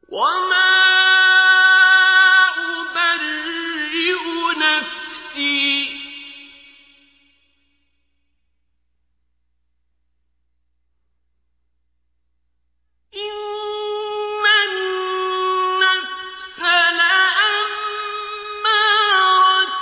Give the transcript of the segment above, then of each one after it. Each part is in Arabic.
وما أبرئ نفسي إن النفس لأمارة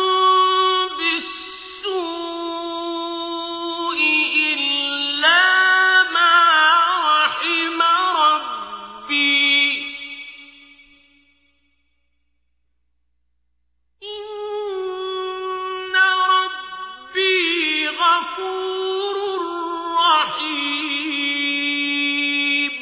بالسوء إلا ما رحم ربي إن ربي غفور رحيم.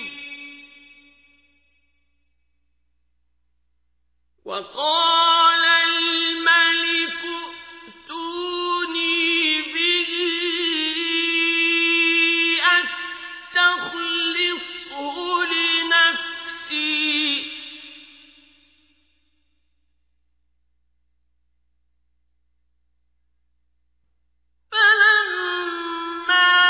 وقال الملك ائتوني به أستخلصه لنفسي فلما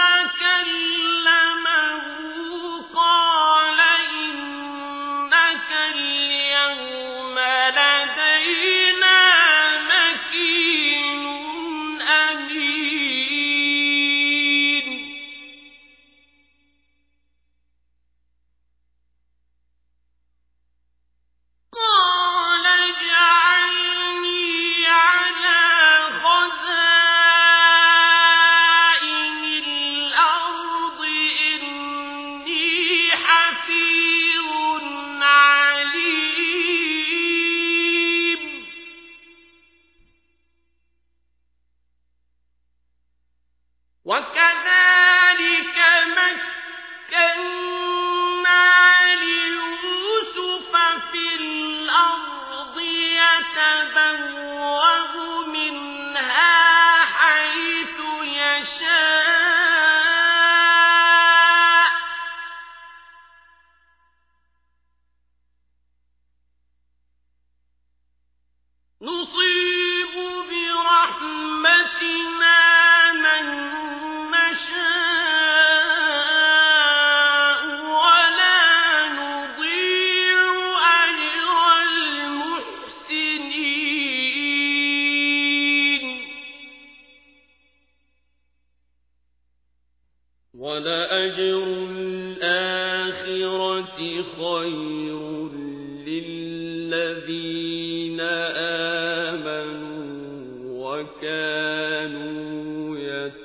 كلمه قال إنك اليوم لدينا مكين أمين. قال اجعلني على خزائن الأرض إني حفيظ عليم. وكذلك مكنا ليوسف في الأرض يتبوأ منها حيث يشاء نصيب برحمتنا من نشاء ولا نضيع أجر المحسنين. ولأجر الآخرة خير للذين آمنوا وكانوا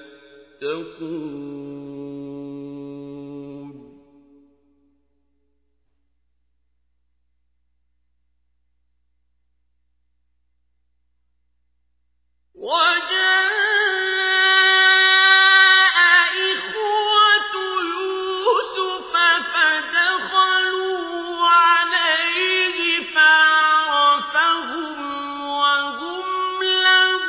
يتقون. وجاء إخوة يوسف فدخلوا عليه فعرفهم وهم له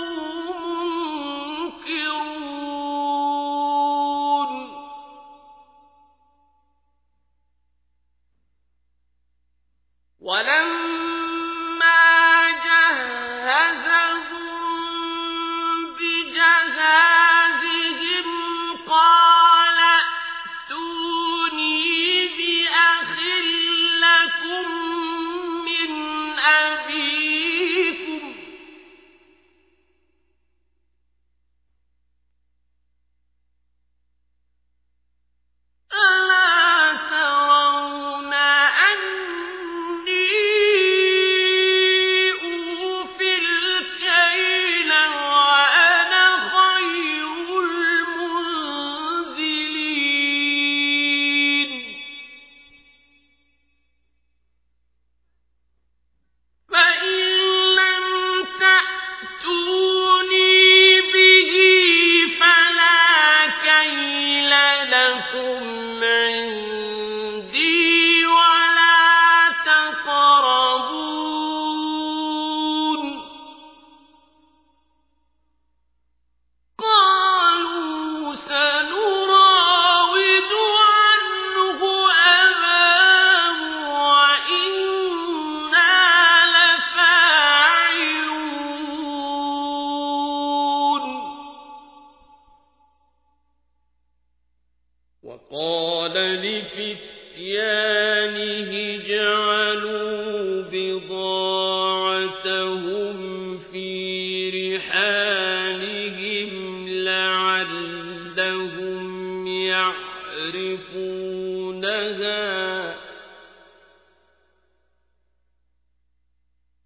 منكرون. ولما جهزهم بجهازهم قال ائتوني بأخ لكم من أبيكم ألا ترون أني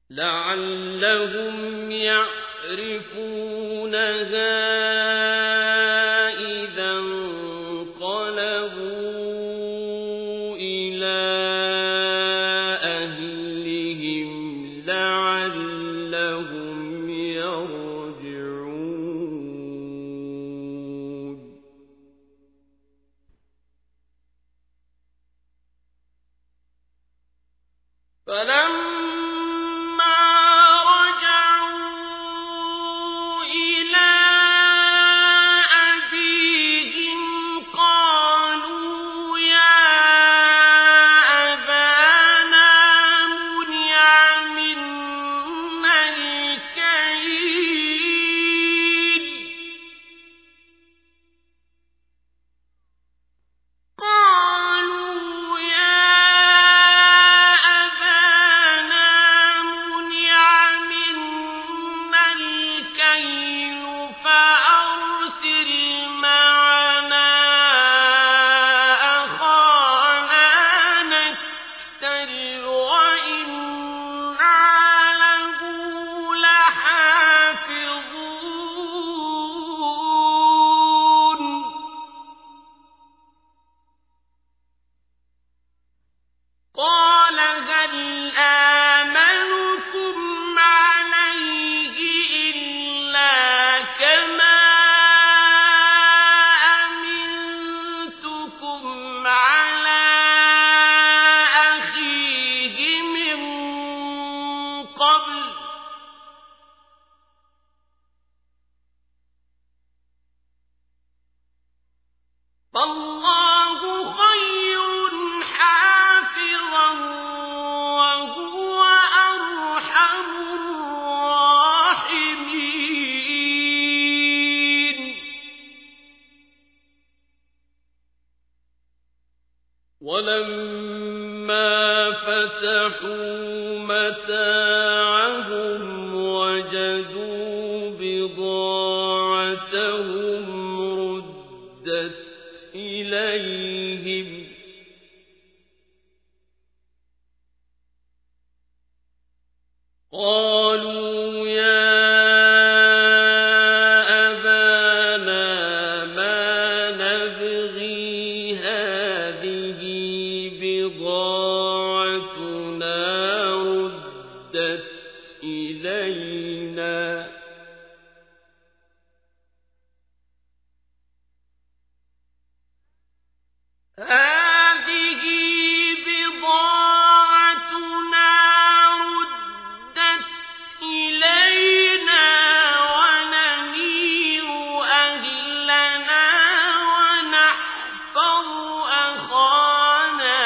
لعلهم يعرفونها إذا انقلبوا إلى أهلهم لعلهم يرجعون فلما رجعوا إلى أبيهم قالوا يا أبانا منع منا الكيل فأرسل معنا أخانا نكتل وإنا له لحافظون قال هل آمنكم عليه إلا كما أمنتكم على أخيه من قبل فالله خير حافظا وهو أرحم الراحمين ولما فتحوا متاعهم وجدوا بضاعتهم ردت إليهم قالوا يا أبانا ما نبغي هذه بضاعتنا ردت إلينا هذه بضاعتنا ردت إلينا ونمير أهلنا ونحفظ أخانا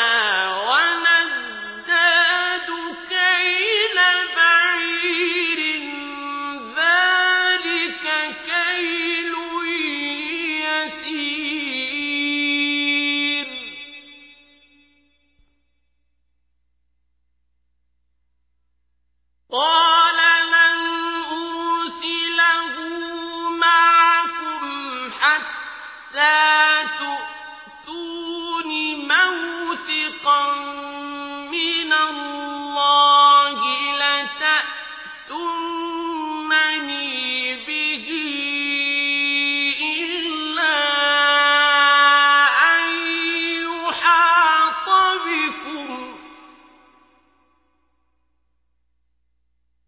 ونزداد كيل بعير ذلك كيل يسير قال لن أرسله معكم حتى تؤتون موثقا من الله لتأتونني به إلا أن يحاط بكم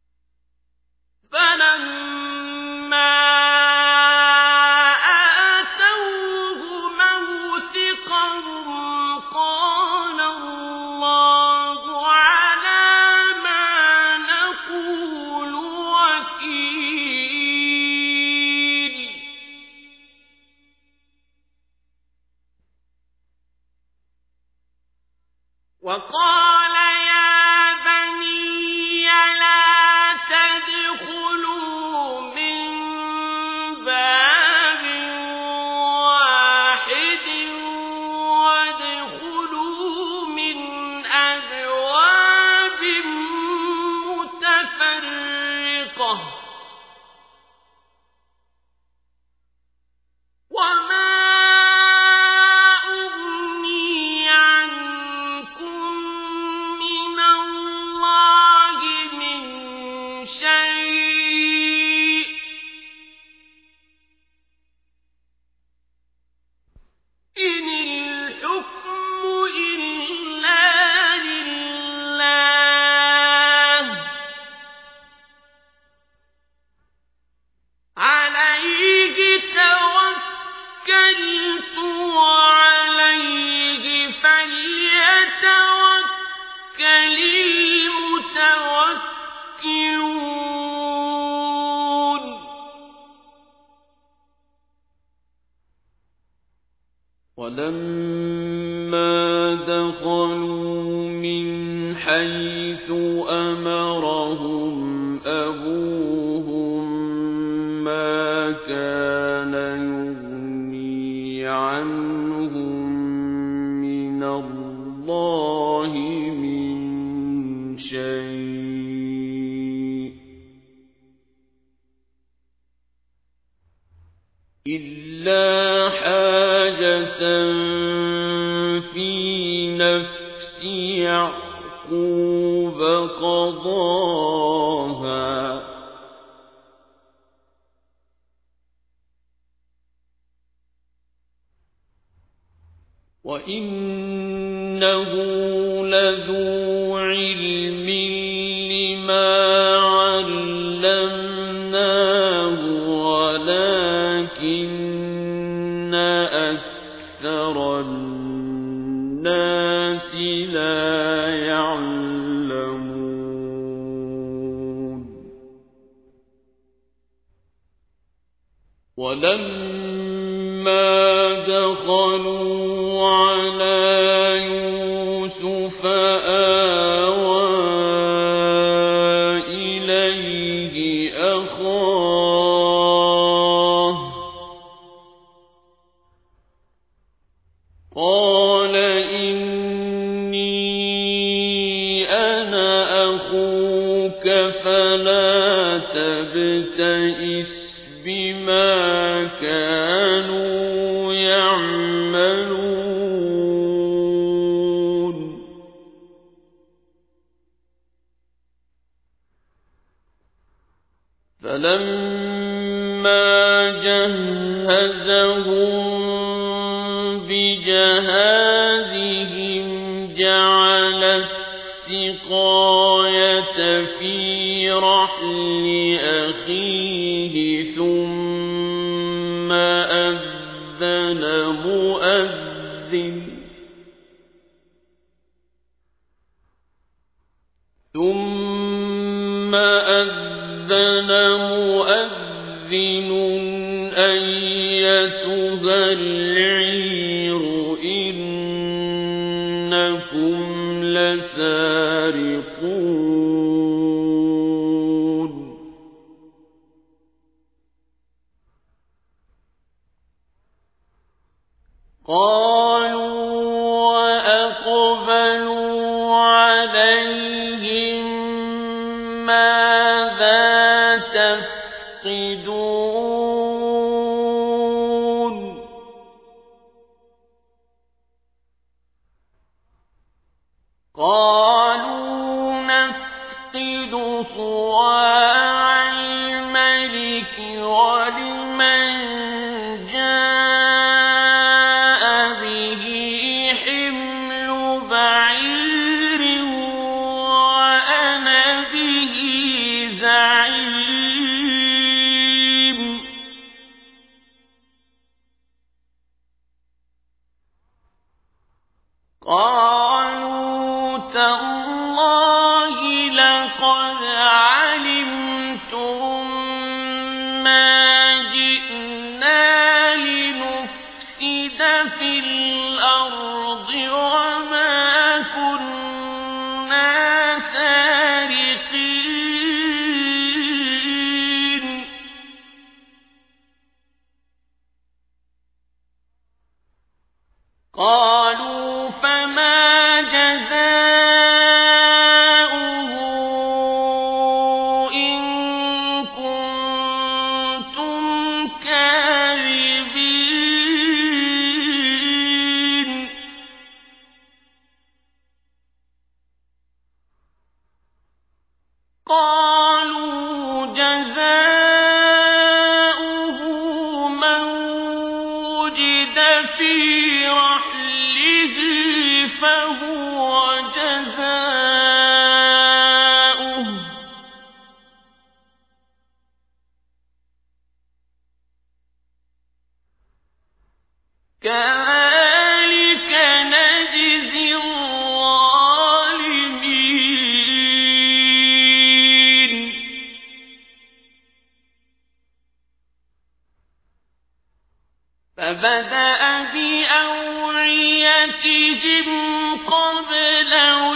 للمتوكلون ولما دخلوا من حيث أمرهم أبوهم ما كان يغني عنهم من الله من شيء إلا حاجة في نفس يعقوب قضاها وإنه لذو علم لما علمناه ولكن أكثر الناس لا يعلمون ولما دخلوا على يوسف آوى إليه أخاه قال إني أنا أخوك فلا تبتئس بما كانوا يعملون فلما جهزهم بجهازهم جعل السقاية في رحل أخيه ثم أذن مؤذن أيتها العير إنكم لسارقون قالوا وأقبلوا عليهم ماذا تفقدون قالوا نفقد صواع الملك ولمن جاء به حمل بعير وأنا به زعيم قالوا تالله لقد علمتم ما جئنا لنفسد في الأرض وما كنا سارقين قالوا فما جزاؤه إن كنتم كاذبين قالوا جزاؤه من وجد في رحله فهو جزاؤه كذلك نجزي الظالمين فبدأ بأوعيتهم قبل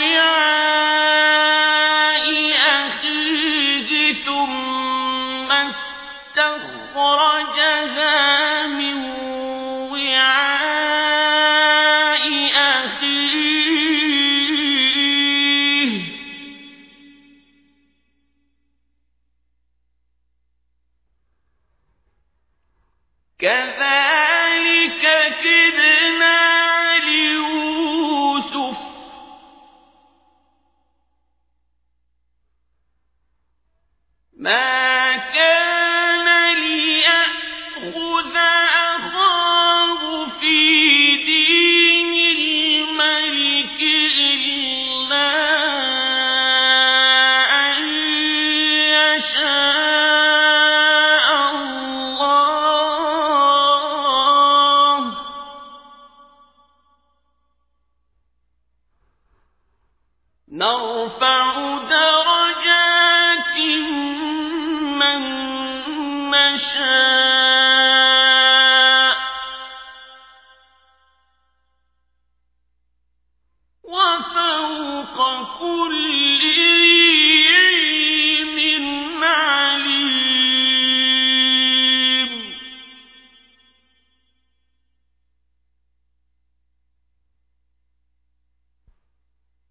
وعاء أخيه ثم استخرجها من وعاء أخيه كذلك كدنا ليوسف ما كان ليأخذ أخاه في دين الملك إلا أن يشاء الله نرفع درجات من نشاء وفوق كل ذي